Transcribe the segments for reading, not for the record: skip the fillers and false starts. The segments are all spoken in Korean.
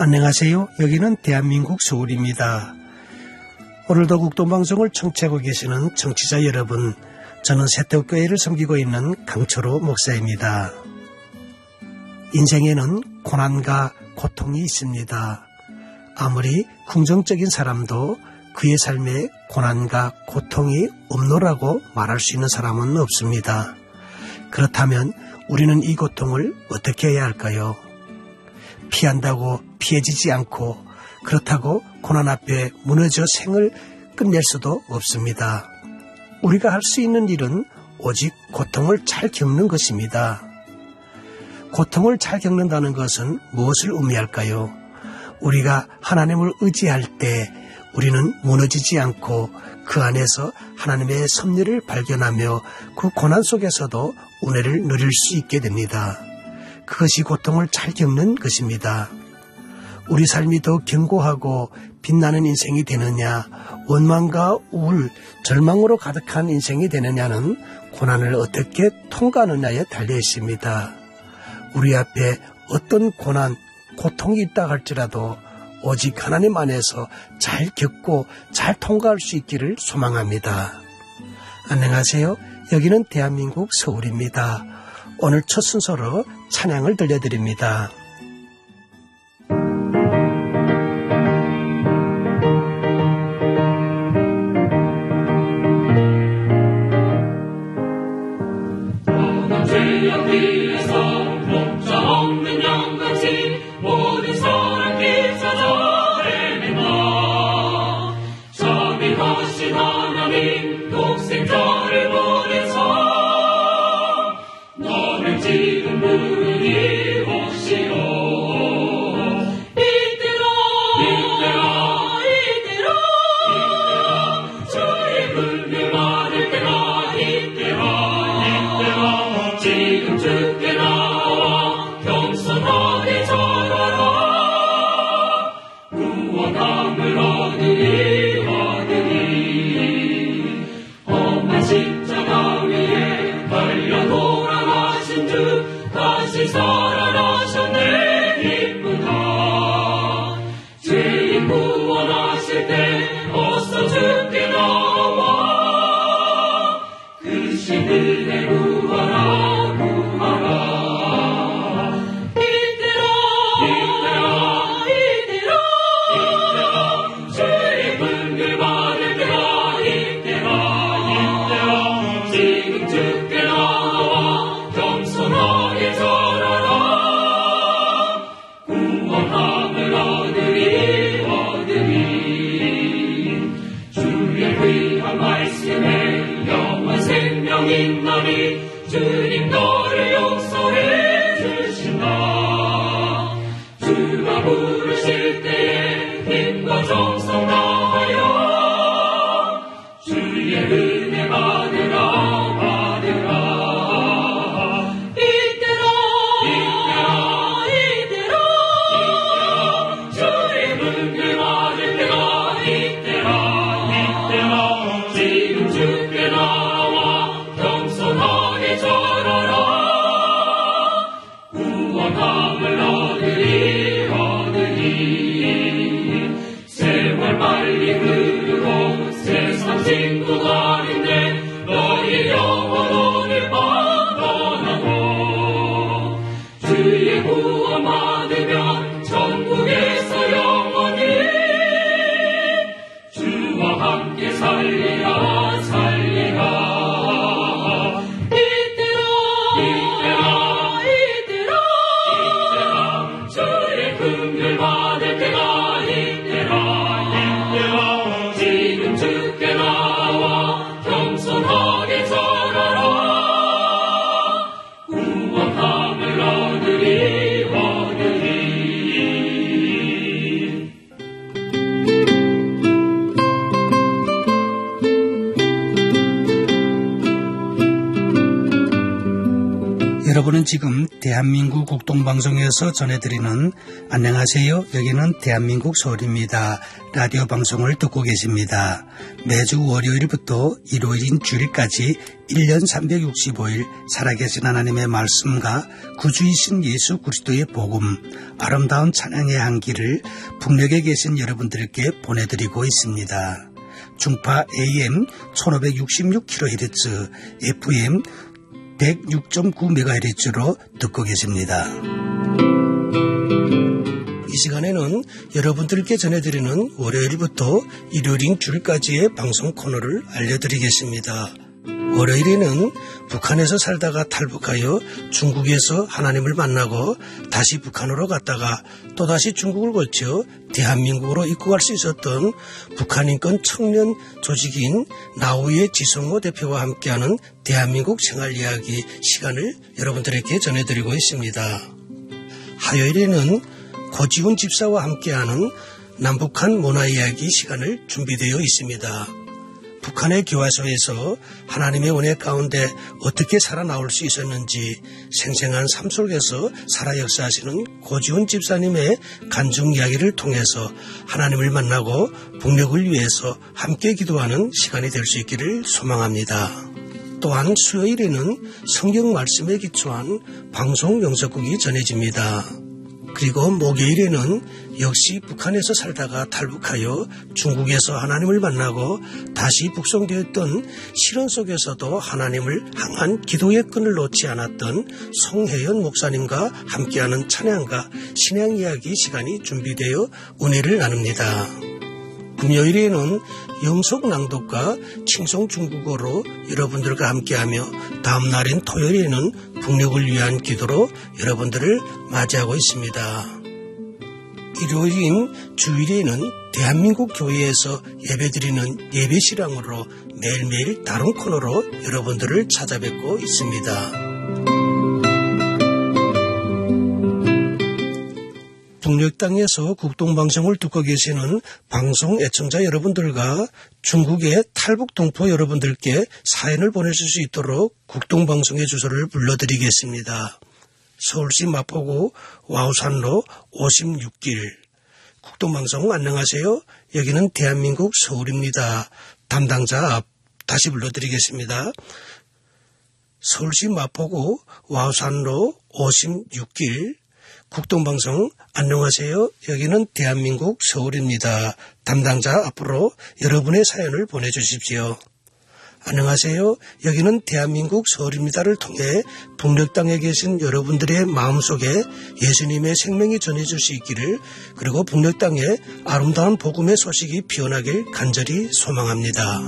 안녕하세요. 여기는 대한민국 서울입니다. 오늘도 국도방송을 청취하고 계시는 청취자 여러분, 저는 새떡교회를 섬기고 있는 강철호 목사입니다. 인생에는 고난과 고통이 있습니다. 아무리 긍정적인 사람도 그의 삶에 고난과 고통이 없노라고 말할 수 있는 사람은 없습니다. 그렇다면 우리는 이 고통을 어떻게 해야 할까요? 피한다고 피해지지 않고 그렇다고 고난 앞에 무너져 생을 끝낼 수도 없습니다. 우리가 할 수 있는 일은 오직 고통을 잘 겪는 것입니다. 고통을 잘 겪는다는 것은 무엇을 의미할까요? 우리가 하나님을 의지할 때 우리는 무너지지 않고 그 안에서 하나님의 섭리를 발견하며 그 고난 속에서도 은혜를 누릴 수 있게 됩니다. 그것이 고통을 잘 겪는 것입니다. 우리 삶이 더 견고하고 빛나는 인생이 되느냐, 원망과 우울, 절망으로 가득한 인생이 되느냐는 고난을 어떻게 통과하느냐에 달려 있습니다. 우리 앞에 어떤 고난, 고통이 있다 할지라도 오직 하나님 안에서 잘 겪고 잘 통과할 수 있기를 소망합니다. 안녕하세요. 여기는 대한민국 서울입니다. 오늘 첫 순서로 찬양을 들려드립니다. 주님 너를 용서해 주신다. 주가 부르실 때에 힘과 정성 다하여 주의 은혜 받으라 받으라. 이때라 이때라 주의 은혜 받을 때가 이때라 지금 주께 나와 겸손하게 절하라. 구원함을 얻으리 세월 빨리 흐르고 세상 친구가 아닌데 너의 영혼 오늘 밤 떠나고 주의 구원 받으면 천국에서 영원히 주와 함께 살리라 살리라. 긍휼 받을 때가 이때라 지금 주께 나와 겸손하게 절하라. 구원함을 얻으리 대한민국 국동방송에서 전해드리는 안녕하세요. 여기는 대한민국 서울입니다. 라디오 방송을 듣고 계십니다. 매주 월요일부터 일요일인 주일까지 1년 365일 살아계신 하나님의 말씀과 구주이신 예수 그리스도의 복음, 아름다운 찬양의 향기를 북녘에 계신 여러분들께 보내드리고 있습니다. 중파 AM 1566kHz, FM 106.9MHz로 듣고 계십니다. 이 시간에는 여러분들께 전해드리는 월요일부터 일요일인 주일까지의 방송 코너를 알려드리겠습니다. 월요일에는 북한에서 살다가 탈북하여 중국에서 하나님을 만나고 다시 북한으로 갔다가 또다시 중국을 거쳐 대한민국으로 입국할 수 있었던 북한인권 청년 조직인 나우의 지성호 대표와 함께하는 대한민국 생활 이야기 시간을 여러분들에게 전해드리고 있습니다. 화요일에는 고지훈 집사와 함께하는 남북한 문화 이야기 시간을 준비되어 있습니다. 북한의 교화소에서 하나님의 은혜 가운데 어떻게 살아나올 수 있었는지 생생한 삶 속에서 살아 역사하시는 고지훈 집사님의 간증 이야기를 통해서 하나님을 만나고 북녘을 위해서 함께 기도하는 시간이 될 수 있기를 소망합니다. 또한 수요일에는 성경 말씀에 기초한 방송 영접국이 전해집니다. 그리고 목요일에는 역시 북한에서 살다가 탈북하여 중국에서 하나님을 만나고 다시 북송되었던 시련 속에서도 하나님을 향한 기도의 끈을 놓지 않았던 송혜연 목사님과 함께하는 찬양과 신앙 이야기 시간이 준비되어 은혜를 나눕니다. 금요일에는 영속 낭독과 칭송 중국어로 여러분들과 함께하며 다음 날인 토요일에는 북녘을 위한 기도로 여러분들을 맞이하고 있습니다. 일요일인 주일에는 대한민국 교회에서 예배드리는 예배시랑으로 매일매일 다른 코너로 여러분들을 찾아뵙고 있습니다. 북녘 땅에서 국동방송을 듣고 계시는 방송 애청자 여러분들과 중국의 탈북 동포 여러분들께 사연을 보내실 수 있도록 국동방송의 주소를 불러드리겠습니다. 서울시 마포구 와우산로 56길. 국동방송 안녕하세요. 여기는 대한민국 서울입니다. 담당자 앞 다시 불러드리겠습니다. 서울시 마포구 와우산로 56길. 국동방송 안녕하세요. 여기는 대한민국 서울입니다. 담당자 앞으로 여러분의 사연을 보내주십시오. 안녕하세요. 여기는 대한민국 서울입니다를 통해 북녘 땅에 계신 여러분들의 마음속에 예수님의 생명이 전해질 수 있기를, 그리고 북녘 땅에 아름다운 복음의 소식이 피어나길 간절히 소망합니다.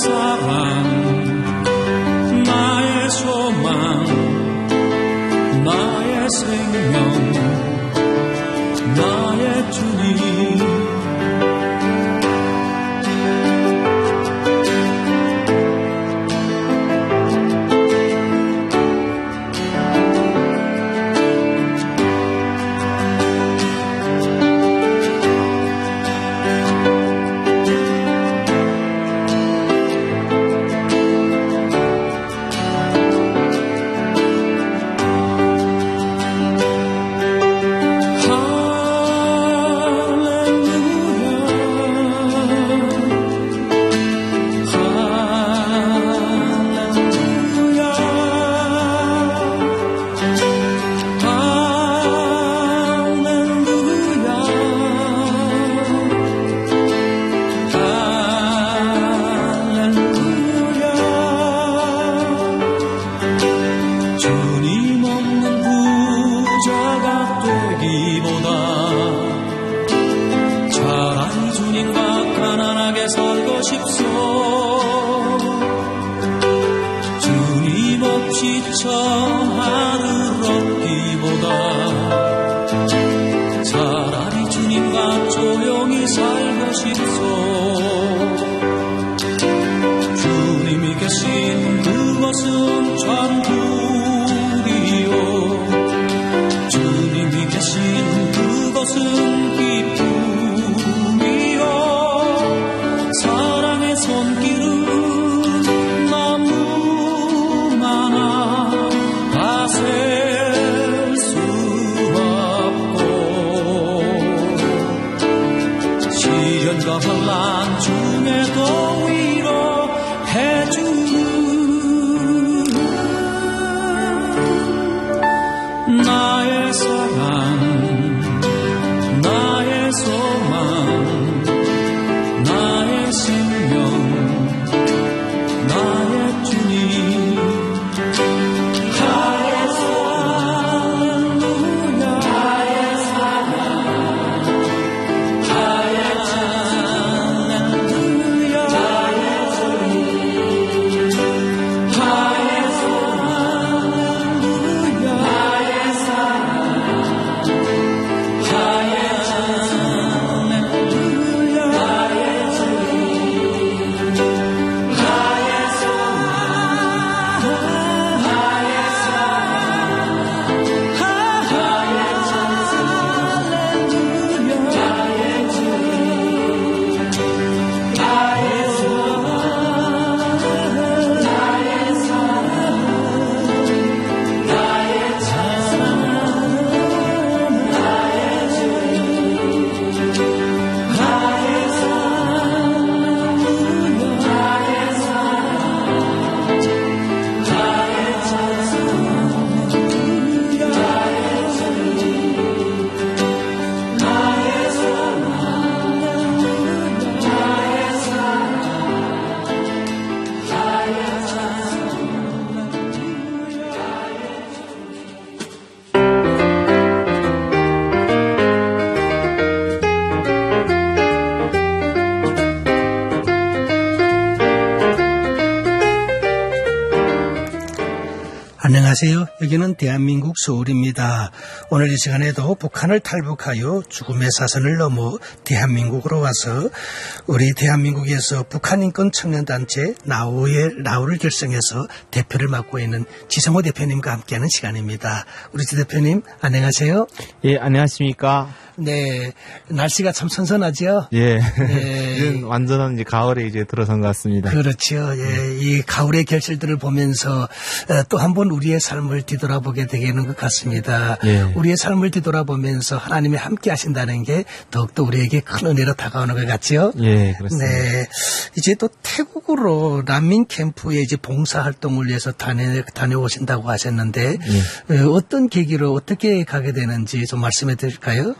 사랑, 나의 소망, 나의 생명, 나의 주님. 안녕하세요. 여기는 대한민국 서울입니다. 오늘 이 시간에도 북한을 탈북하여 죽음의 사선을 넘어 대한민국으로 와서 우리 대한민국에서 북한인권 청년단체 나우를 결성해서 대표를 맡고 있는 지성호 대표님과 함께하는 시간입니다. 우리 지 대표님 안녕하세요. 예, 안녕하십니까. 네, 날씨가 참 선선하죠. 예, 네. 완전한 이제 가을에 이제 들어선 것 같습니다. 그렇죠. 예, 이 가을의 결실들을 보면서 또 한 번 우리의 삶을 뒤돌아보게 되는 것 같습니다. 예. 우리의 삶을 뒤돌아보면서 하나님이 함께 하신다는 게 더욱더 우리에게 큰 은혜로 다가오는 것 같죠. 예, 그렇습니다. 네, 이제 또 태국으로 난민 캠프에 이제 봉사 활동을 위해서 다녀오신다고 하셨는데 예. 어떤 계기로 어떻게 가게 되는지 좀 말씀해 드릴까요?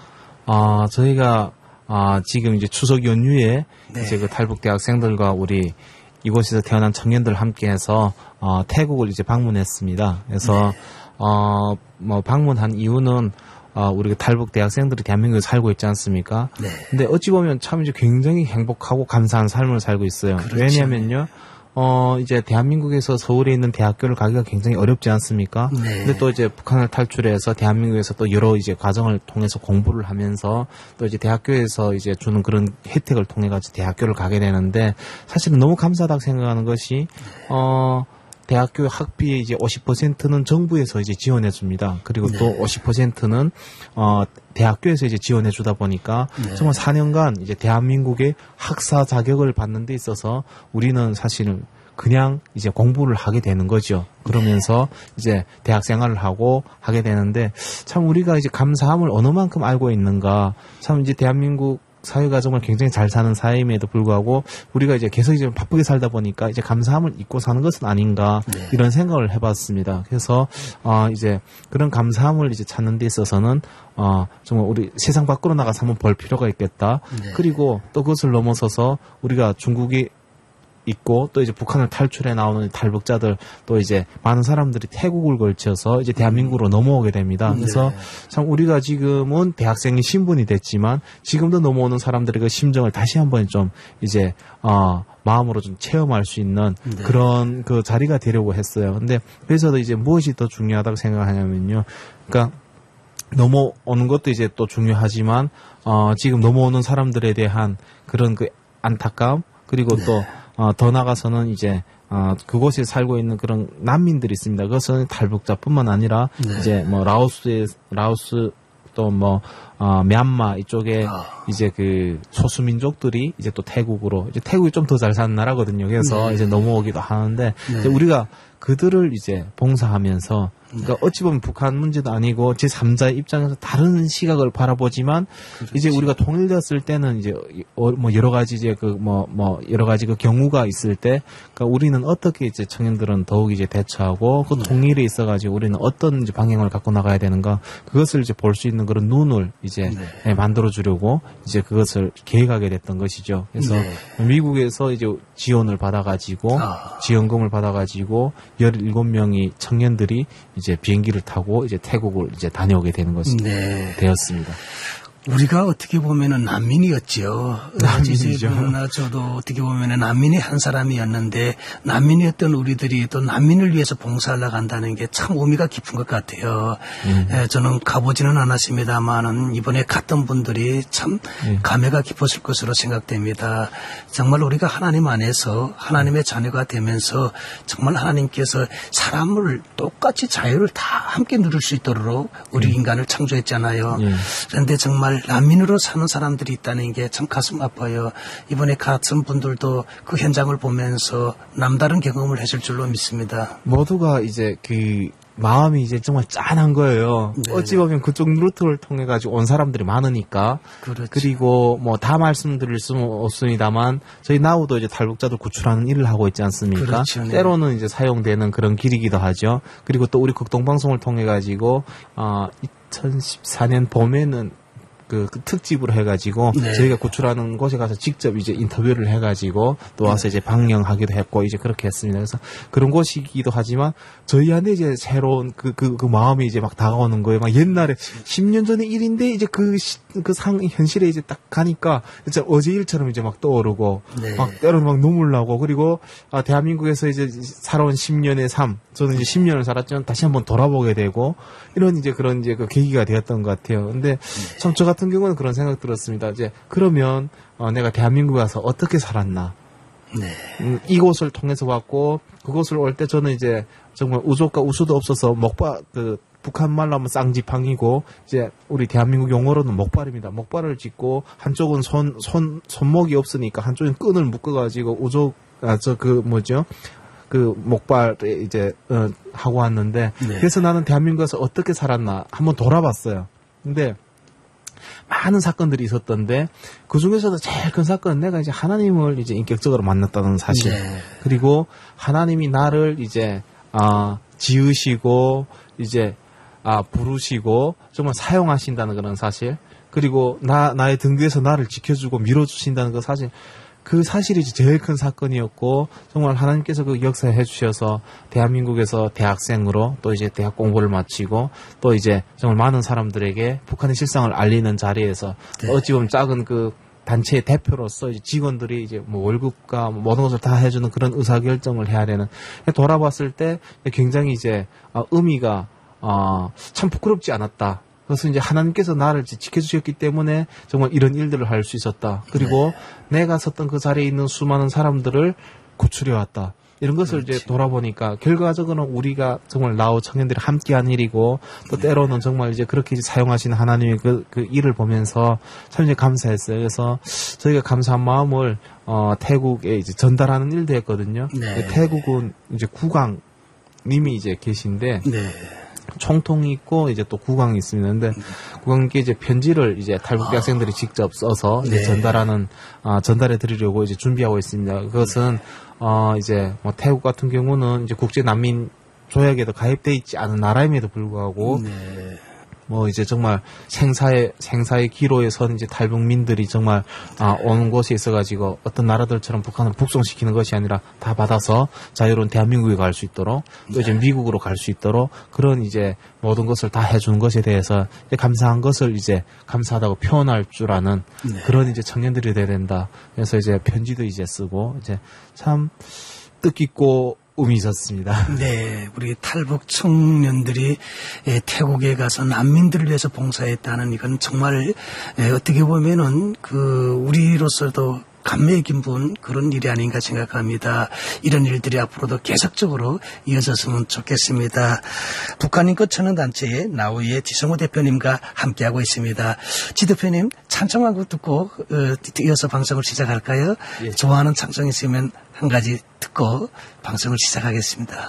저희가 지금 이제 추석 연휴에 네. 이제 그 탈북 대학생들과 우리 이곳에서 태어난 청년들 함께해서 태국을 이제 방문했습니다. 그래서 네. 방문한 이유는 우리 탈북 대학생들이 대한민국에 살고 있지 않습니까? 네. 근데 어찌 보면 참 이제 굉장히 행복하고 감사한 삶을 살고 있어요. 그렇죠. 왜냐면요, 이제 대한민국에서 서울에 있는 대학교를 가기가 굉장히 어렵지 않습니까? 네. 근데 또 이제 북한을 탈출해서 대한민국에서 또 여러 이제 과정을 통해서 공부를 하면서 또 이제 대학교에서 이제 주는 그런 혜택을 통해 가지고 대학교를 가게 되는데 사실은 너무 감사하다고 생각하는 것이 대학교 학비의 이제 50%는 정부에서 이제 지원해 줍니다. 그리고 또 50%는 대학교에서 이제 지원해 주다 보니까 정말 4년간 이제 대한민국의 학사 자격을 받는 데 있어서 우리는 사실은 그냥 이제 공부를 하게 되는 거죠. 그러면서 이제 대학 생활을 하고 하게 되는데 참 우리가 이제 감사함을 어느 만큼 알고 있는가. 참 이제 대한민국 사회가 정말 굉장히 잘 사는 사회임에도 불구하고 우리가 이제 계속 이제 바쁘게 살다 보니까 이제 감사함을 잊고 사는 것은 아닌가 이런 생각을 해봤습니다. 그래서 이제 그런 감사함을 이제 찾는 데 있어서는 정말 우리 세상 밖으로 나가서 한번 볼 필요가 있겠다. 그리고 또 그것을 넘어서서 우리가 중국이 있고 또 이제 북한을 탈출해 나오는 탈북자들 또 이제 많은 사람들이 태국을 걸쳐서 이제 대한민국으로 넘어오게 됩니다. 그래서 참 우리가 지금은 대학생이 신분이 됐지만 지금도 넘어오는 사람들의 그 심정을 다시 한번 좀 이제 마음으로 좀 체험할 수 있는 그런 그 자리가 되려고 했어요. 근데 그래서 이제 무엇이 더 중요하다고 생각하냐면요. 그러니까 넘어오는 것도 이제 또 중요하지만 지금 넘어오는 사람들에 대한 그런 그 안타까움 그리고 또 더 나가서는 이제 그곳에 살고 있는 그런 난민들이 있습니다. 그것은 탈북자뿐만 아니라 이제 뭐 라오스 또 뭐 미얀마 이쪽에 이제 그 소수민족들이 이제 또 태국으로 이제 태국이 좀 더 잘 사는 나라거든요. 그래서 이제 넘어오기도 하는데 이제 우리가 그들을 이제 봉사하면서 그러니까 어찌 보면 북한 문제도 아니고 제3자의 입장에서 다른 시각을 바라보지만 이제 우리가 통일되었을 때는 이제 뭐 여러 가지 이제 그 뭐 여러 가지 그 경우가 있을 때 그러니까 우리는 어떻게 이제 청년들은 더욱 이제 대처하고 그 통일에 있어 가지고 우리는 어떤 이제 방향을 갖고 나가야 되는가 그것을 이제 볼 수 있는 그런 눈을 이제 만들어 주려고 이제 그것을 계획하게 됐던 것이죠. 그래서 미국에서 이제 지원을 받아 가지고 지원금을 받아 가지고 17명이 청년들이 이제 비행기를 타고 이제 태국을 이제 다녀오게 되는 것이 되었습니다. 우리가 어떻게 보면은 난민이었죠. 난민이죠. 그러나 저도 어떻게 보면은 난민의 한 사람이었는데 난민이었던 우리들이 또 난민을 위해서 봉사하려고 한다는 게 참 의미가 깊은 것 같아요. 저는 가보지는 않았습니다만은 이번에 갔던 분들이 참 감회가 깊었을 것으로 생각됩니다. 정말 우리가 하나님 안에서 하나님의 자녀가 되면서 정말 하나님께서 사람을 똑같이 자유를 다 함께 누릴 수 있도록 우리 인간을 창조했잖아요. 그런데 정말 난민으로 사는 사람들이 있다는 게 참 가슴 아파요. 이번에 갔던 분들도 그 현장을 보면서 남다른 경험을 했을 줄로 믿습니다. 모두가 이제 그 마음이 이제 정말 짠한 거예요. 네네. 어찌 보면 그쪽 루트를 통해 가지고 온 사람들이 많으니까. 그렇죠. 그리고 뭐 다 말씀드릴 수는 없습니다만 저희 나우도 이제 탈북자들 구출하는 일을 하고 있지 않습니까? 그렇죠. 네. 때로는 이제 사용되는 그런 길이기도 하죠. 그리고 또 우리 극동방송을 통해 가지고 2014년 봄에는 그 특집으로 해가지고 저희가 구출하는 곳에 가서 직접 이제 인터뷰를 해가지고 또 와서 이제 방영하기도 했고 이제 그렇게 했습니다. 그래서 그런 곳이기도 하지만 저희한테 이제 새로운 그 마음이 이제 막 다가오는 거예요. 막 옛날에 10년 전의 일인데 이제 현실에 이제 딱 가니까 진짜 어제 일처럼 이제 막 떠오르고 막 때로는 막 눈물 나고 그리고 대한민국에서 이제 살아온 10년의 삶 저는 이제 10년을 살았지만 다시 한번 돌아보게 되고 이런 이제 그런 이제 그 계기가 되었던 것 같아요. 근데 참 저 같은 경우는 그런 생각 들었습니다. 이제 그러면 내가 대한민국에 와서 어떻게 살았나? 이곳을 통해서 왔고 그곳을 올 때 저는 이제 정말 우족과 우수도 없어서 북한 말로 하면 쌍지팡이고 이제 우리 대한민국 용어로는 목발입니다. 목발을 짚고 한쪽은 손목이 없으니까 한쪽은 끈을 묶어가지고 그 목발에 이제 하고 왔는데 그래서 나는 대한민국에서 어떻게 살았나 한번 돌아봤어요. 근데 많은 사건들이 있었던데 그 중에서도 제일 큰 사건은 내가 이제 하나님을 이제 인격적으로 만났다는 사실. 그리고 하나님이 나를 이제 지으시고 이제 부르시고 정말 사용하신다는 그런 사실. 그리고 나의 등 뒤에서 나를 지켜주고 밀어주신다는 그 사실. 그 사실이 제일 큰 사건이었고 정말 하나님께서 그 역사해 주셔서 대한민국에서 대학생으로 또 이제 대학 공부를 마치고 또 이제 정말 많은 사람들에게 북한의 실상을 알리는 자리에서 어찌 보면 작은 그 단체의 대표로서 이제 직원들이 이제 뭐 월급과 뭐 모든 것을 다 해주는 그런 의사결정을 해야 되는, 돌아봤을 때 굉장히 이제 의미가 참 부끄럽지 않았다. 그래서 이제 하나님께서 나를 지켜주셨기 때문에 정말 이런 일들을 할 수 있었다. 그리고 내가 섰던 그 자리에 있는 수많은 사람들을 구출해왔다. 이런 것을 이제 돌아보니까 결과적으로는 우리가 정말 나우 청년들이 함께한 일이고, 또 때로는 정말 이제 그렇게 사용하시는 하나님의 그 일을 보면서 참 이제 감사했어요. 그래서 저희가 감사한 마음을 태국에 이제 전달하는 일도 했거든요. 네. 태국은 이제 국왕님이 이제 계신데, 네. 총통이 있고 이제 또 국왕이 있습니다. 근데 국왕께 이제 편지를 이제 탈북 학생들이 직접 써서 이제 전달해 드리려고 이제 준비하고 있습니다. 그것은 이제 뭐 태국 같은 경우는 이제 국제 난민 조약에도 가입돼 있지 않은 나라임에도 불구하고 뭐 이제 정말 생사의 기로에 선 이제 탈북민들이 정말 오는 곳에 있어가지고 어떤 나라들처럼 북한을 북송시키는 것이 아니라 다 받아서 자유로운 대한민국에 갈 수 있도록, 또 이제 미국으로 갈 수 있도록 그런 이제 모든 것을 다 해주는 것에 대해서 이제 감사한 것을 이제 감사하다고 표현할 줄 아는 그런 이제 청년들이 돼야 된다. 그래서 이제 편지도 이제 쓰고 이제 참 뜻깊고 의미 있었습니다. 네, 우리 탈북 청년들이 태국에 가서 난민들을 위해서 봉사했다는 이건 정말 어떻게 보면은 우리로서도 감명 깊은 그런 일이 아닌가 생각합니다. 이런 일들이 앞으로도 계속적으로 이어졌으면 좋겠습니다. 북한인 천연단체의 나우이의 지성호 대표님과 함께하고 있습니다. 지 대표님, 찬송하고 듣고 이어서 방송을 시작할까요? 예. 좋아하는 찬송 있으면 한 가지 듣고 방송을 시작하겠습니다.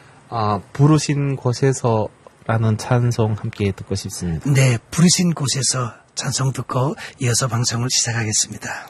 부르신 곳에서라는 찬송 함께 듣고 싶습니다. 네, 부르신 곳에서 찬송 듣고 이어서 방송을 시작하겠습니다.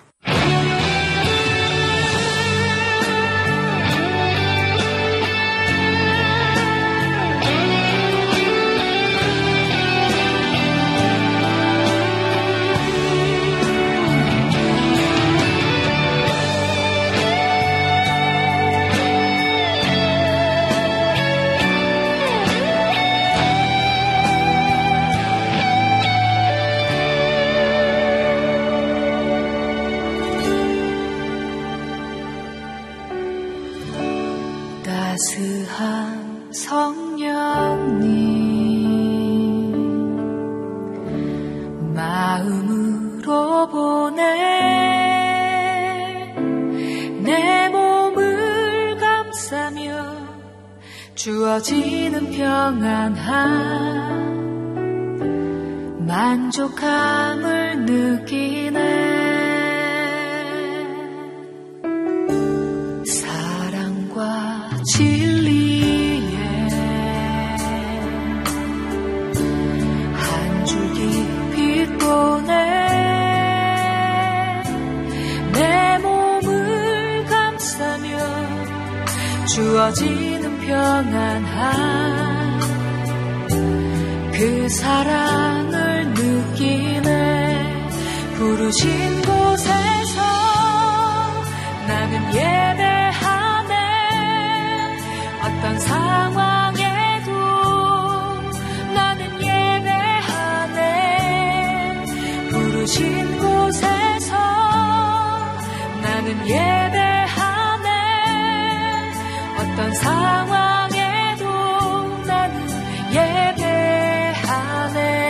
따스한 성령님 마음으로 보내 내 몸을 감싸며 주어지는 평안함 만족함을 느끼네. 진리에 한 줄기 빛 보내 내 몸을 감싸며 주어지는 평안함 그 사랑을 느끼네. 부르신 곳에서 나는 예배하네. 어떤 상황에도 나는 예배하네. 부르신 곳에서 나는 예배하네. 어떤 상황에도 나는 예배하네.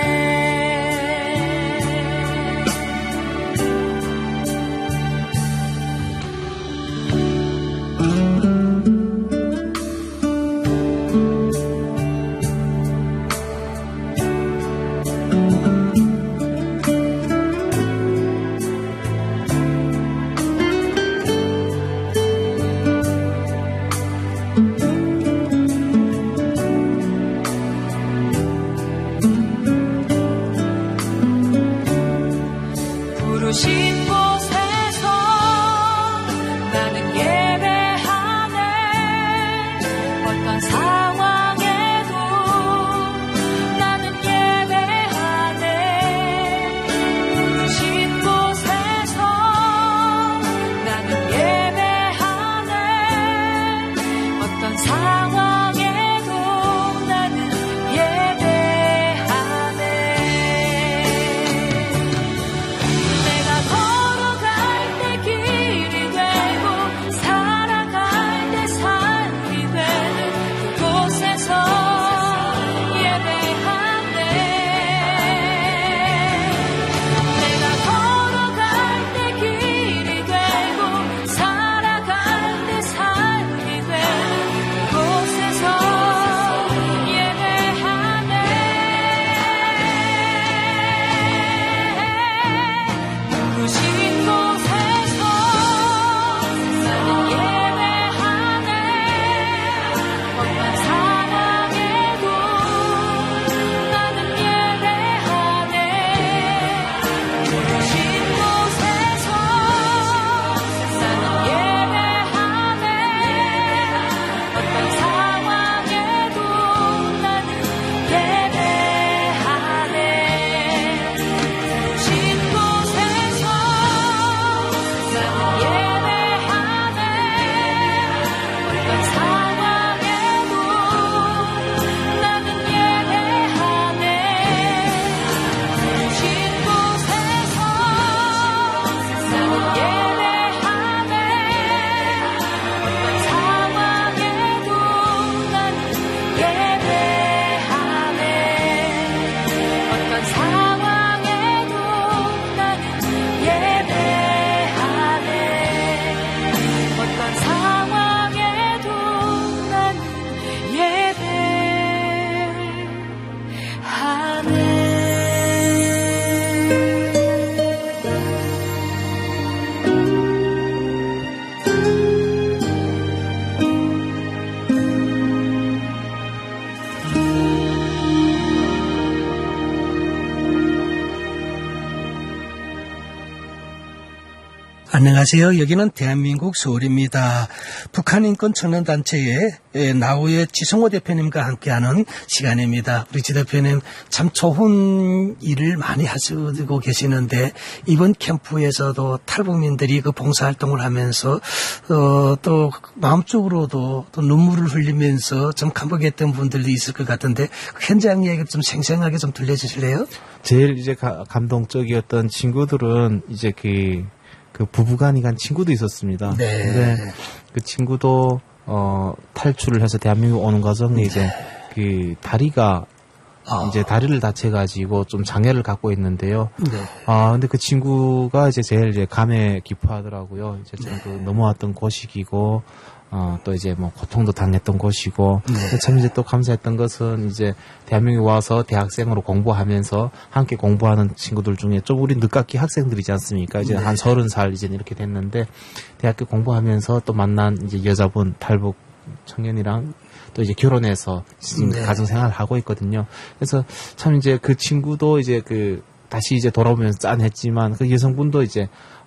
안녕하세요. 여기는 대한민국 서울입니다. 북한인권 청년단체의 나우의 지성호 대표님과 함께하는 시간입니다. 우리 지 대표님 참 좋은 일을 많이 하시고 계시는데 이번 캠프에서도 탈북민들이 그 봉사활동을 하면서 또 마음적으로도 또 눈물을 흘리면서 좀 감격했던 분들도 있을 것 같은데 그 현장 이야기를 좀 생생하게 좀 들려주실래요? 제일 이제 감동적이었던 친구들은 이제 그 부부간이 간 친구도 있었습니다. 네. 근데 그 친구도 탈출을 해서 대한민국 오는 과정에 이제 그 다리가 이제 다리를 다쳐가지고 좀 장애를 갖고 있는데요. 네. 근데 그 친구가 이제 제일 이제 감에 깊어하더라고요. 이제 좀 그 넘어왔던 곳이기고, 또 이제 뭐 고통도 당했던 곳이고, 참 이제 또 감사했던 것은 이제 대한민국에 와서 대학생으로 공부하면서 함께 공부하는 친구들 중에 좀 우리 늦깎이 학생들이지 않습니까? 이제 한 30살 이제 이렇게 됐는데 대학교 공부하면서 또 만난 이제 여자분 탈북 청년이랑 또 이제 결혼해서 지금 가정 생활을 하고 있거든요. 그래서 참 이제 그 친구도 이제 다시 이제 돌아오면서 짠했지만 그 여성분도 이제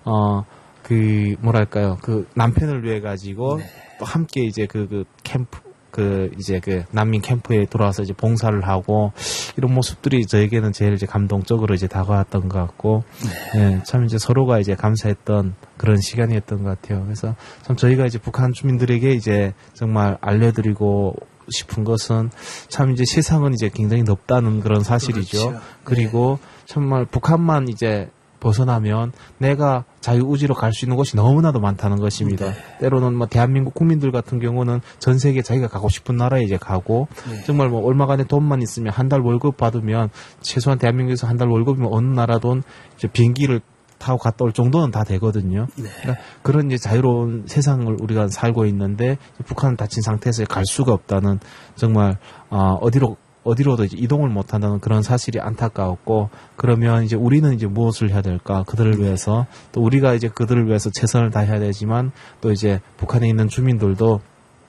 뭐랄까요, 그 남편을 위해 가지고 또 함께 이제 캠프 이제 난민 캠프에 돌아와서 이제 봉사를 하고 이런 모습들이 저에게는 제일 이제 감동적으로 이제 다가왔던 것 같고, 참 이제 서로가 이제 감사했던 그런 시간이었던 것 같아요. 그래서 참 저희가 이제 북한 주민들에게 이제 정말 알려드리고 싶은 것은 참 이제 세상은 이제 굉장히 넓다는 그런 사실이죠. 그렇죠. 그리고 정말 북한만 이제 벗어나면 내가 자유의지로 갈 수 있는 곳이 너무나도 많다는 것입니다. 때로는 뭐 대한민국 국민들 같은 경우는 전 세계 자기가 가고 싶은 나라에 이제 가고 정말 뭐 얼마간의 돈만 있으면 한 달 월급 받으면 최소한 대한민국에서 한 달 월급이면 어느 나라든 이제 비행기를 타고 갔다 올 정도는 다 되거든요. 그러니까 그런 이제 자유로운 세상을 우리가 살고 있는데 북한은 닫힌 상태에서 갈 수가 없다는 정말 어디로도 이제 이동을 못 한다는 그런 사실이 안타까웠고, 그러면 이제 우리는 이제 무엇을 해야 될까? 그들을 위해서, 또 우리가 이제 그들을 위해서 최선을 다해야 되지만, 또 이제 북한에 있는 주민들도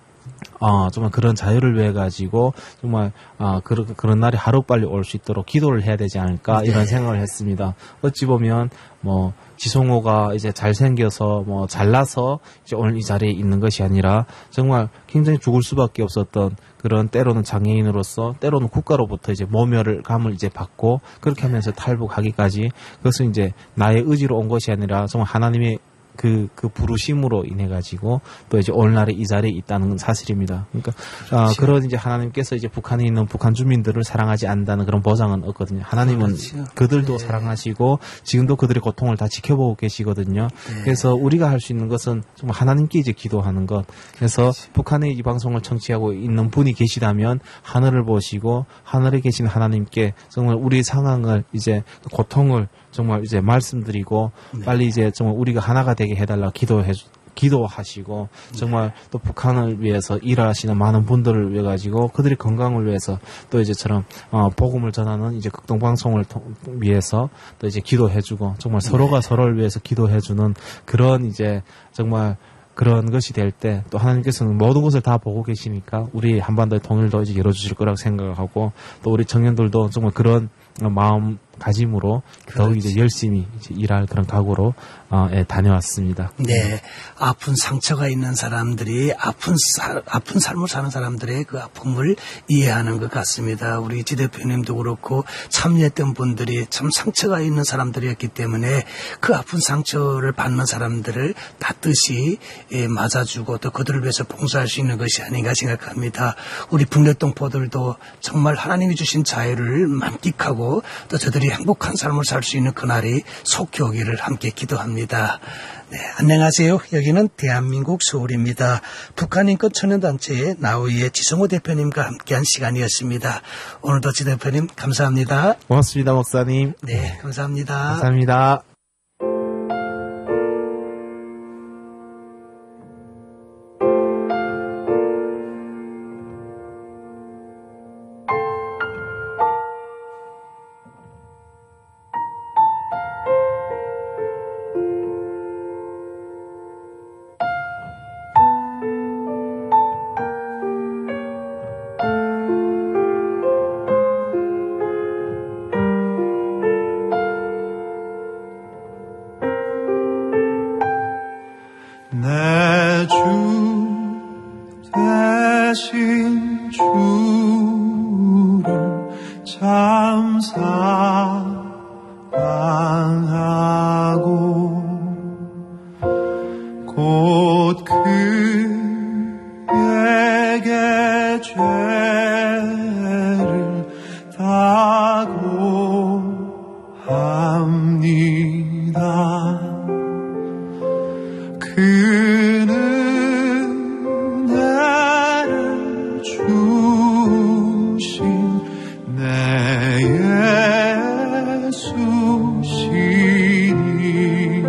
정말 그런 자유를 위해 가지고 정말 그런 날이 하루빨리 올 수 있도록 기도를 해야 되지 않을까 이런 생각을 했습니다. 어찌 보면 뭐 지성호가 이제 잘생겨서 뭐 잘나서 이제 오늘 이 자리에 있는 것이 아니라 정말 굉장히 죽을 수밖에 없었던 그런 때로는 장애인으로서 때로는 국가로부터 이제 모멸감을 이제 받고 그렇게 하면서 탈북하기까지, 그것은 이제 나의 의지로 온 것이 아니라 정말 하나님의 그 부르심으로 인해 가지고 또 이제 오늘날에 이 자리에 있다는 사실입니다. 그러니까 그렇죠. 그런 이제 하나님께서 이제 북한에 있는 북한 주민들을 사랑하지 않는다는 그런 보장은 없거든요. 하나님은 그들도 사랑하시고 지금도 그들의 고통을 다 지켜보고 계시거든요. 그래서 우리가 할 수 있는 것은 정말 하나님께 이제 기도하는 것. 그래서 북한에 이 방송을 청취하고 있는 분이 계시다면 하늘을 보시고 하늘에 계신 하나님께 정말 우리 상황을 이제 고통을 정말 이제 말씀드리고 빨리 이제 정말 우리가 하나가 되게 해달라 기도하시고 정말 또 북한을 위해서 일하시는 많은 분들을 위해 가지고 그들의 건강을 위해서 또 이제처럼 복음을 전하는 이제 극동 방송을 위해서 또 이제 기도해주고 정말 서로가 서로를 위해서 기도해주는 그런 이제 정말 그런 것이 될 때 또 하나님께서는 모든 것을 다 보고 계시니까 우리 한반도의 통일도 이제 열어주실 거라고 생각하고 또 우리 청년들도 정말 그런 마음가짐으로 더욱 이제 열심히 이제 일할 그런 각오로 다녀왔습니다. 네, 아픈 상처가 있는 사람들이 아픈 삶을 사는 사람들의 그 아픔을 이해하는 것 같습니다. 우리 지 대표님도 그렇고 참여했던 분들이 참 상처가 있는 사람들이었기 때문에 그 아픈 상처를 받는 사람들을 따뜻이 맞아주고 또 그들을 위해서 봉사할 수 있는 것이 아닌가 생각합니다. 우리 북녘동포들도 정말 하나님이 주신 자유를 만끽하고 또 저들이 행복한 삶을 살 수 있는 그날이 속히 오기를 함께 기도합니다. 네, 안녕하세요. 여기는 대한민국 서울입니다. 북한인권 청년단체의 나우이의 지성호 대표님과 함께한 시간이었습니다. 오늘도 지 대표님 감사합니다. 고맙습니다, 목사님. 네, 감사합니다. 감사합니다. 대신 주를 참 사랑하고 곧 그에게 죄를 다고 합니다. 그는 은혜를 주신 내 예수시니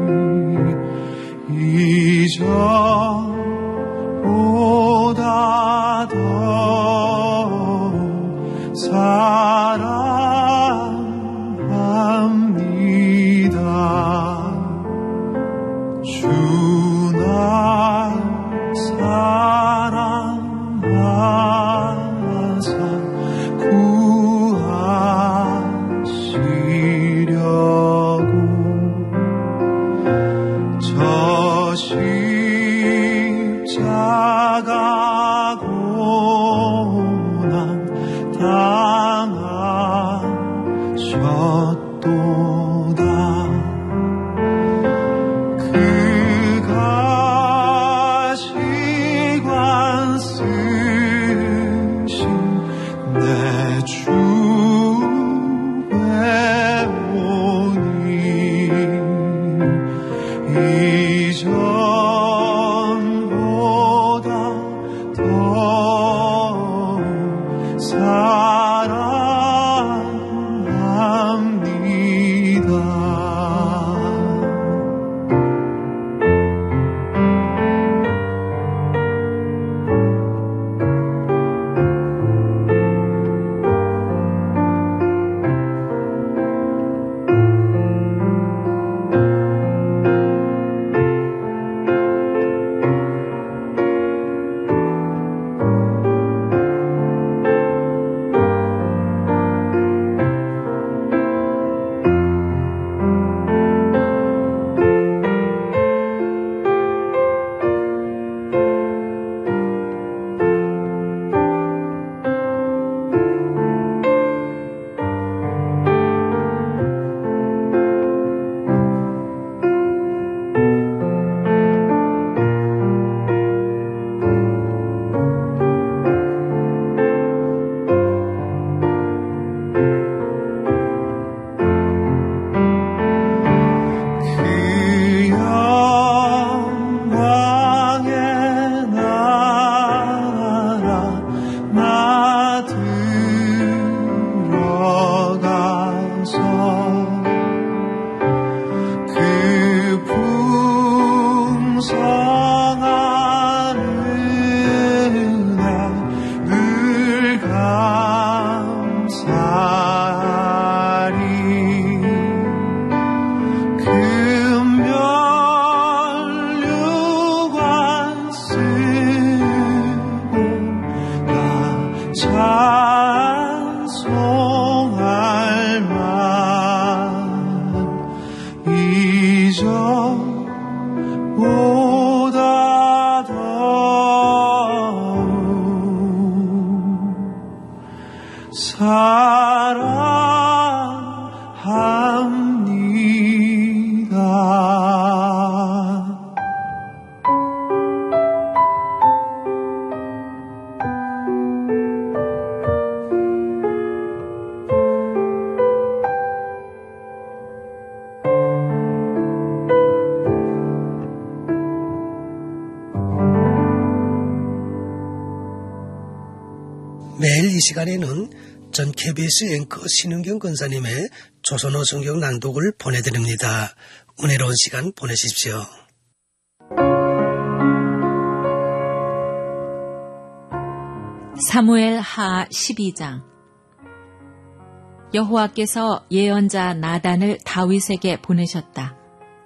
이전보다 더 사랑합니다. 주 날 사랑하사 구하시려고 저 십자가 고난 당하셨도다. 그가 시관 쓰신 내 주 배우니 이전보다 더 사랑합니다. 매일 이 시간에는 전 KBS 앵커 신은경 권사님의 조선어 성경 낭독을 보내드립니다. 은혜로운 시간 보내십시오. 사무엘 하 12장. 여호와께서 예언자 나단을 다윗에게 보내셨다.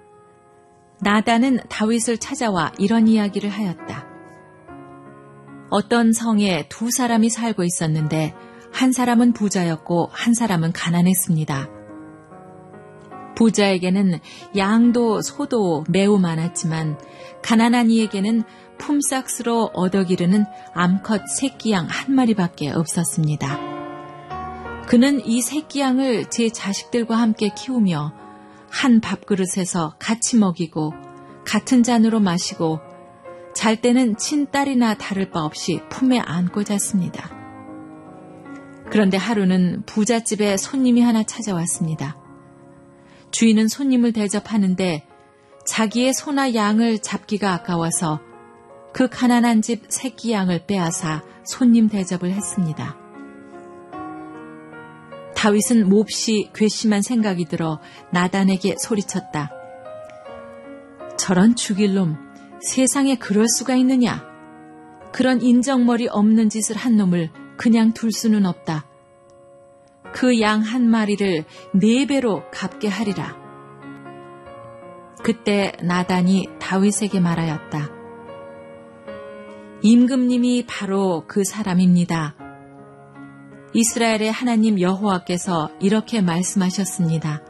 나단은 다윗을 찾아와 이런 이야기를 하였다. 어떤 성에 두 사람이 살고 있었는데 한 사람은 부자였고 한 사람은 가난했습니다. 부자에게는 양도 소도 매우 많았지만 가난한 이에게는 품삯으로 얻어기르는 암컷 새끼 양 한 마리밖에 없었습니다. 그는 이 새끼 양을 제 자식들과 함께 키우며 한 밥그릇에서 같이 먹이고 같은 잔으로 마시고 잘 때는 친딸이나 다를 바 없이 품에 안고 잤습니다. 그런데 하루는 부잣집에 손님이 하나 찾아왔습니다. 주인은 손님을 대접하는데 자기의 소나 양을 잡기가 아까워서 그 가난한 집 새끼 양을 빼앗아 손님 대접을 했습니다. 다윗은 몹시 괘씸한 생각이 들어 나단에게 소리쳤다. 저런 죽일 놈, 세상에 그럴 수가 있느냐? 그런 인정머리 없는 짓을 한 놈을 그냥 둘 수는 없다. 그 양 한 마리를 4배로 갚게 하리라. 그때 나단이 다윗에게 말하였다. 임금님이 바로 그 사람입니다. 이스라엘의 하나님 여호와께서 이렇게 말씀하셨습니다.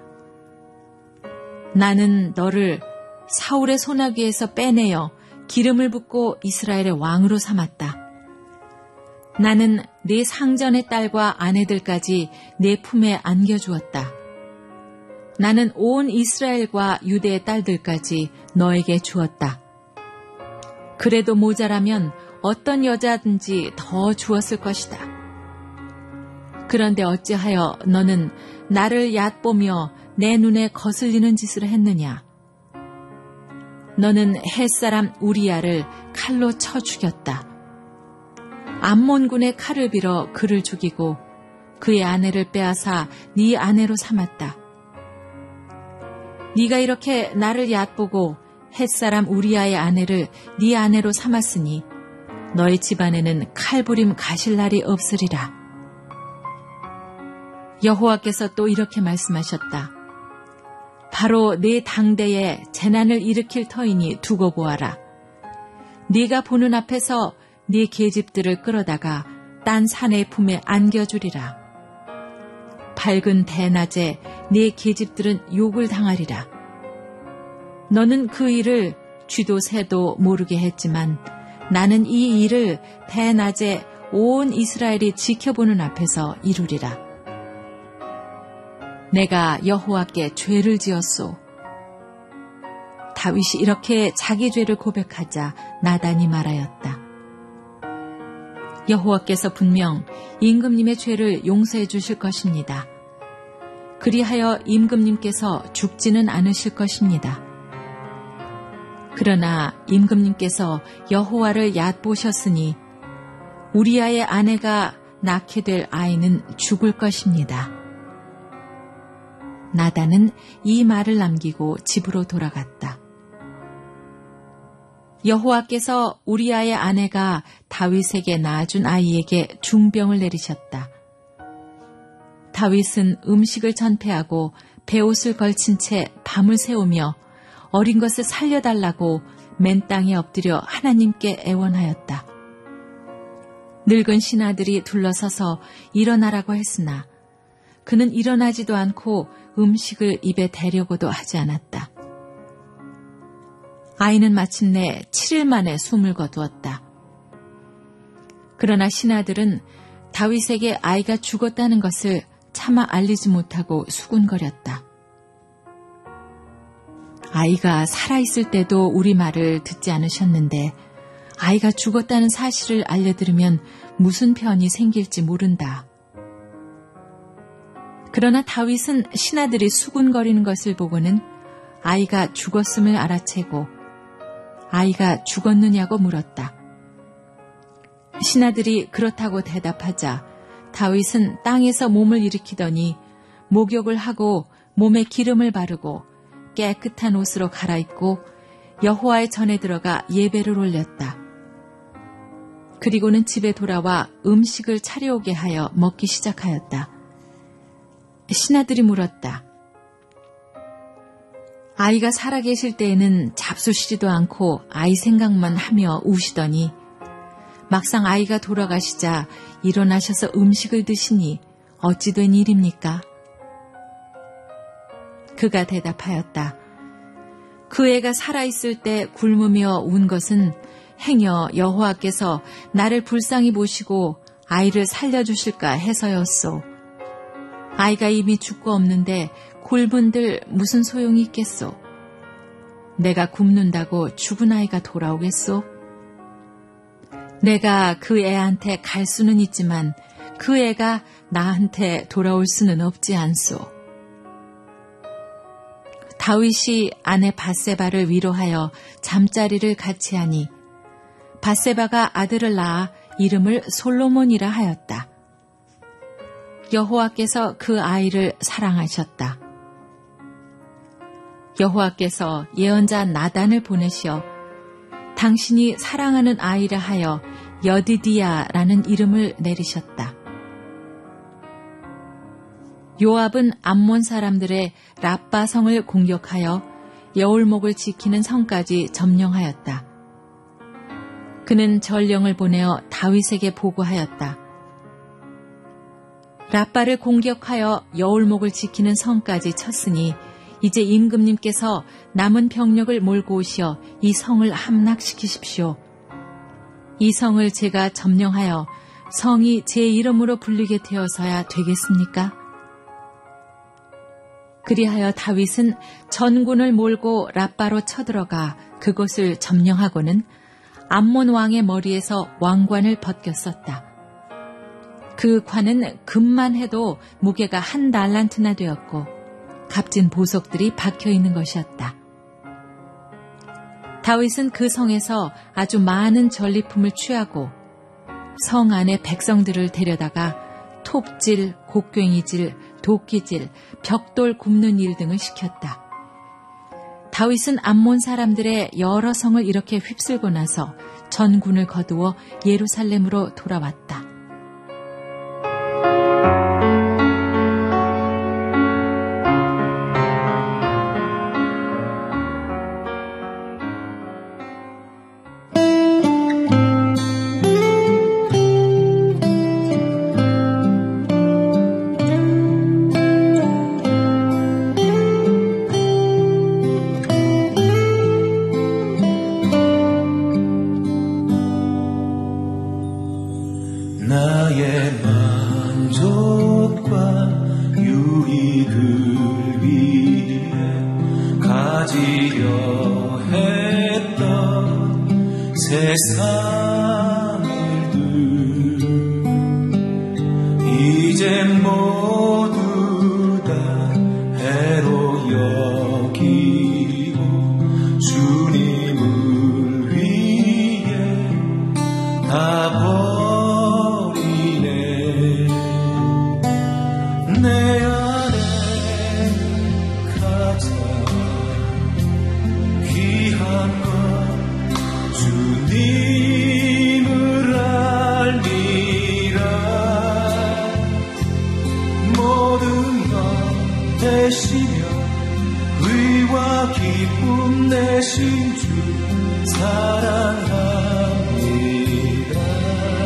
나는 너를 사울의 소나기에서 빼내어 기름을 붓고 이스라엘의 왕으로 삼았다. 나는 네 상전의 딸과 아내들까지 내 품에 안겨주었다. 나는 온 이스라엘과 유대의 딸들까지 너에게 주었다. 그래도 모자라면 어떤 여자든지 더 주었을 것이다. 그런데 어찌하여 너는 나를 얕보며 내 눈에 거슬리는 짓을 했느냐? 너는 햇사람 우리야를 칼로 쳐 죽였다. 암몬군의 칼을 빌어 그를 죽이고 그의 아내를 빼앗아 네 아내로 삼았다. 네가 이렇게 나를 얕보고 햇사람 우리야의 아내를 네 아내로 삼았으니 너희 집안에는 칼부림 가실 날이 없으리라. 여호와께서 또 이렇게 말씀하셨다. 바로 네 당대에 재난을 일으킬 터이니 두고 보아라. 네가 보는 앞에서 네 계집들을 끌어다가 딴 사내의 품에 안겨주리라. 밝은 대낮에 네 계집들은 욕을 당하리라. 너는 그 일을 쥐도 새도 모르게 했지만 나는 이 일을 대낮에 온 이스라엘이 지켜보는 앞에서 이루리라. 내가 여호와께 죄를 지었소. 다윗이 이렇게 자기 죄를 고백하자 나단이 말하였다. 여호와께서 분명 임금님의 죄를 용서해 주실 것입니다. 그리하여 임금님께서 죽지는 않으실 것입니다. 그러나 임금님께서 여호와를 얕보셨으니 우리아의 아내가 낳게 될 아이는 죽을 것입니다. 나단은 이 말을 남기고 집으로 돌아갔다. 여호와께서 우리아의 아내가 다윗에게 낳아준 아이에게 중병을 내리셨다. 다윗은 음식을 전폐하고 베옷을 걸친 채 밤을 새우며 어린 것을 살려달라고 맨 땅에 엎드려 하나님께 애원하였다. 늙은 신하들이 둘러서서 일어나라고 했으나 그는 일어나지도 않고 음식을 입에 대려고도 하지 않았다. 아이는 마침내 7일 만에 숨을 거두었다. 그러나 신하들은 다윗에게 아이가 죽었다는 것을 차마 알리지 못하고 수군거렸다. 아이가 살아있을 때도 우리 말을 듣지 않으셨는데 아이가 죽었다는 사실을 알려들으면 무슨 편이 생길지 모른다. 그러나 다윗은 신하들이 수군거리는 것을 보고는 아이가 죽었음을 알아채고 아이가 죽었느냐고 물었다. 신하들이 그렇다고 대답하자 다윗은 땅에서 몸을 일으키더니 목욕을 하고 몸에 기름을 바르고 깨끗한 옷으로 갈아입고 여호와의 전에 들어가 예배를 올렸다. 그리고는 집에 돌아와 음식을 차려오게 하여 먹기 시작하였다. 신하들이 물었다. 아이가 살아계실 때에는 잡수시지도 않고 아이 생각만 하며 우시더니 막상 아이가 돌아가시자 일어나셔서 음식을 드시니 어찌 된 일입니까? 그가 대답하였다. 그 애가 살아있을 때 굶으며 운 것은 행여 여호와께서 나를 불쌍히 보시고 아이를 살려주실까 해서였소. 아이가 이미 죽고 없는데 굶은들 무슨 소용이 있겠소? 내가 굶는다고 죽은 아이가 돌아오겠소? 내가 그 애한테 갈 수는 있지만 그 애가 나한테 돌아올 수는 없지 않소. 다윗이 아내 밧세바를 위로하여 잠자리를 같이 하니 밧세바가 아들을 낳아 이름을 솔로몬이라 하였다. 여호와께서 그 아이를 사랑하셨다. 여호와께서 예언자 나단을 보내시어 당신이 사랑하는 아이라 하여 여디디야라는 이름을 내리셨다. 요압은 암몬 사람들의 랍바 성을 공격하여 여울목을 지키는 성까지 점령하였다. 그는 전령을 보내어 다윗에게 보고하였다. 랍바를 공격하여 여울목을 지키는 성까지 쳤으니 이제 임금님께서 남은 병력을 몰고 오시어 이 성을 함락시키십시오. 이 성을 제가 점령하여 성이 제 이름으로 불리게 되어서야 되겠습니까? 그리하여 다윗은 전군을 몰고 랍바로 쳐들어가 그곳을 점령하고는 암몬 왕의 머리에서 왕관을 벗겼었다. 그 관은 금만 해도 무게가 1 달란트나 되었고 값진 보석들이 박혀있는 것이었다. 다윗은 그 성에서 아주 많은 전리품을 취하고 성 안의 백성들을 데려다가 톱질, 곡괭이질, 도끼질, 벽돌 굽는 일 등을 시켰다. 다윗은 암몬 사람들의 여러 성을 이렇게 휩쓸고 나서 전군을 거두어 예루살렘으로 돌아왔다. 나의 만족과 유익을 위해 가지려 했던 세상 일들 이젠 모두 다 해로 여기고 주님을 위해 다 내 안에 가장 귀한 것 주님을 알리라. 모든 것 되시며 의와 기쁨 내신 주 사랑합니다.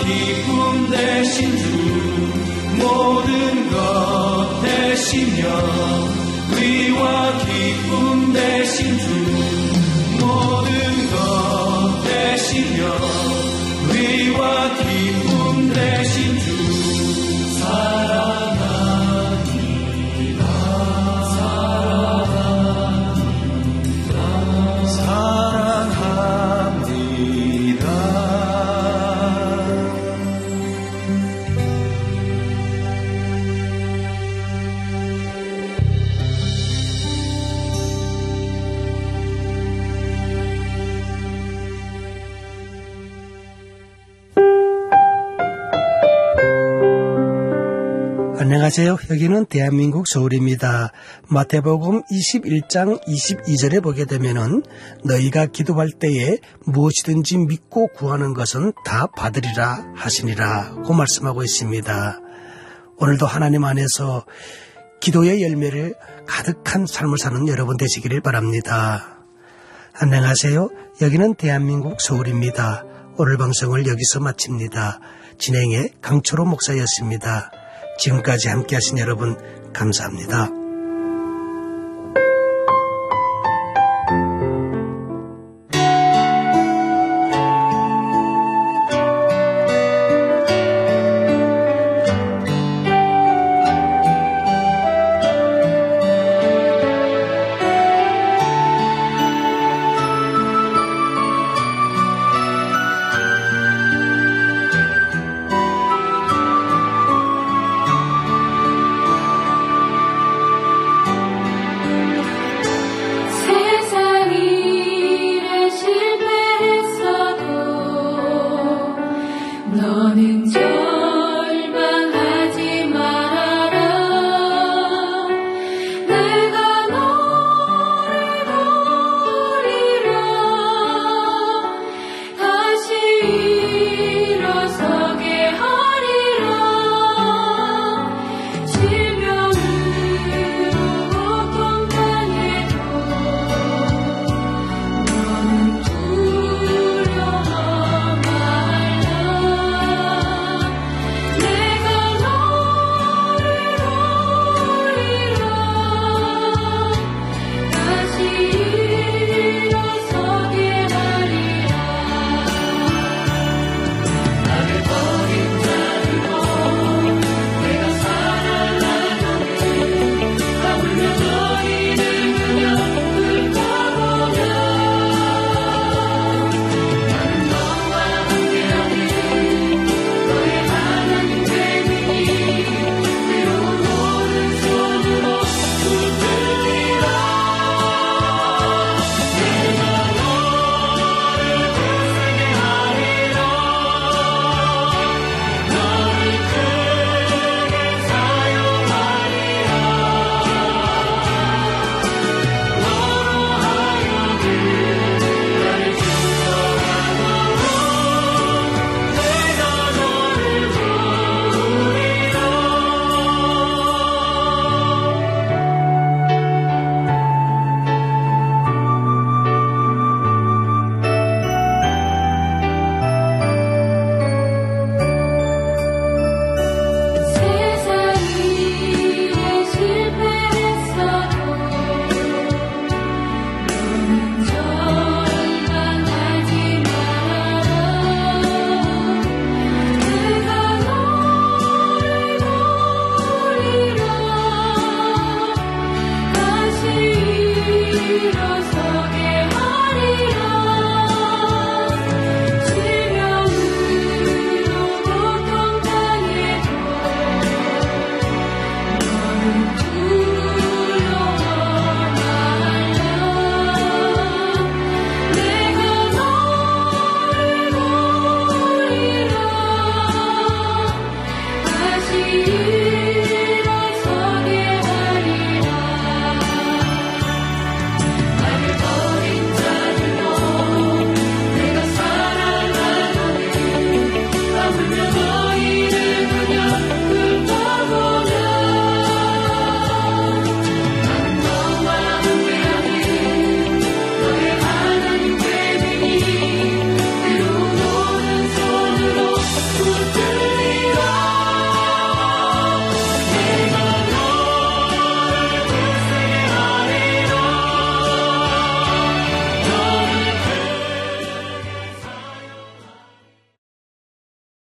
기쁨 되신 주 모든 것 되시며 위와 기쁨 되신 주 모든 것 되시며 위와 기쁨 되신 주 사랑합니다 사랑합니다 안녕하세요. 여기는 대한민국 서울입니다. 마태복음 21장 22절에 보게 되면은 너희가 기도할 때에 무엇이든지 믿고 구하는 것은 다 받으리라 하시니라 고 말씀하고 있습니다. 오늘도 하나님 안에서 기도의 열매를 가득한 삶을 사는 여러분 되시기를 바랍니다. 안녕하세요. 여기는 대한민국 서울입니다. 오늘 방송을 여기서 마칩니다. 진행의 강초로 목사였습니다. 지금까지 함께 하신 여러분 감사합니다. 너는